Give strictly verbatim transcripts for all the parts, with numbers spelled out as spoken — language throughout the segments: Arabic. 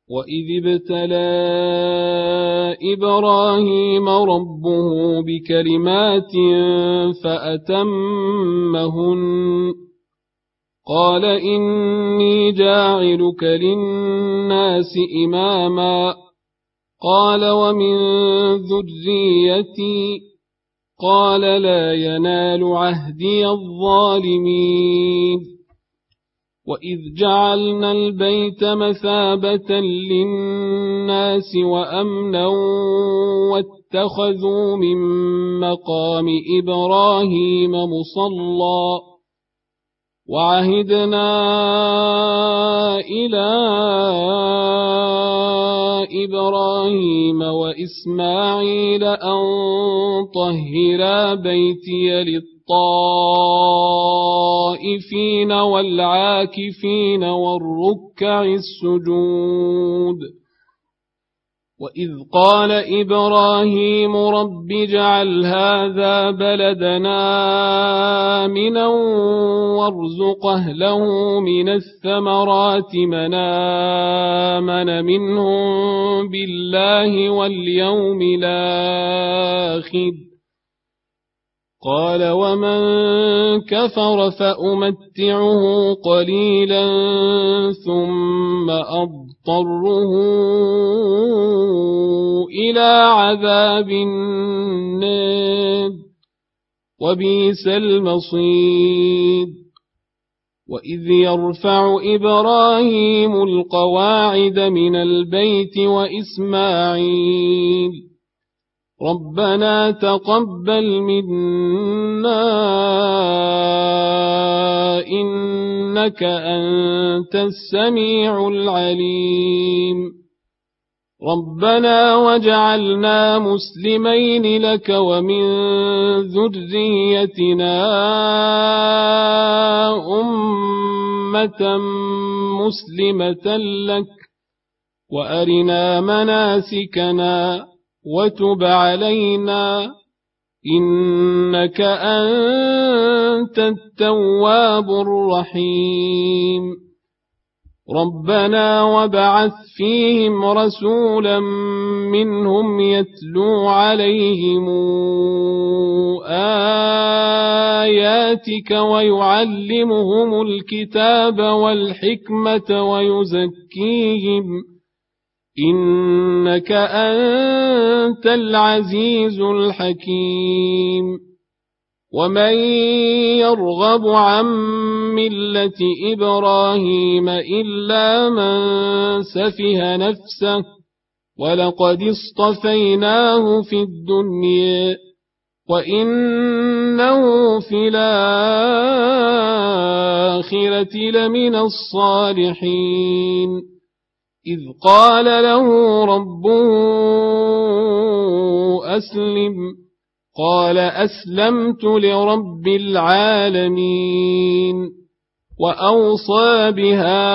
وإذ ابتلى إبراهيم ربه بكلمات فأتمهن قال إني جاعلك للناس إماما قال ومن ذريتي قال لا ينال عهدي الظالمين وإذ جعلنا البيت مثابة للناس وأمنا واتخذوا من مقام إبراهيم مصلى وعهدنا إلى إبراهيم وإسماعيل أن طهرا بيتي للطائفين والعاكفين والركع السجود وإذ قال إبراهيم رب اجعل هذا بلدنا آمنا وارزق أهله من الثمرات من آمن منهم بالله واليوم الآخر قال ومن كفر فأمتعه قليلا ثم أضطره إلى عذاب النار وبئس المصير وإذ يرفع إبراهيم القواعد من البيت وإسماعيل ربنا تقبل منا إنك أنت السميع العليم ربنا وجعلنا مسلمين لك ومن ذريتنا أمة مسلمة لك وأرنا مناسكنا وتب علينا إنك أنت التواب الرحيم ربنا وابعث فيهم رسولا منهم يتلو عليهم آياتك ويعلمهم الكتاب والحكمة ويزكيهم إنك أنت العزيز الحكيم ومن يرغب عن ملة إبراهيم إلا من سفه نفسه ولقد اصطفيناه في الدنيا وإنه في الآخرة لمن الصالحين إذ قال له ربه أسلم قال أسلمت لرب العالمين وأوصى بها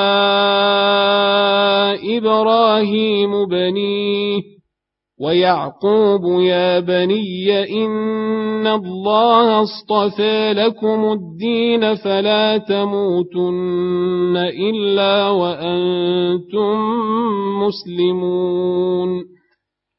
إبراهيم بنيه ويعقوب يا بني إن الله اصطفى لكم الدين فلا تموتن إلا وأنتم مسلمون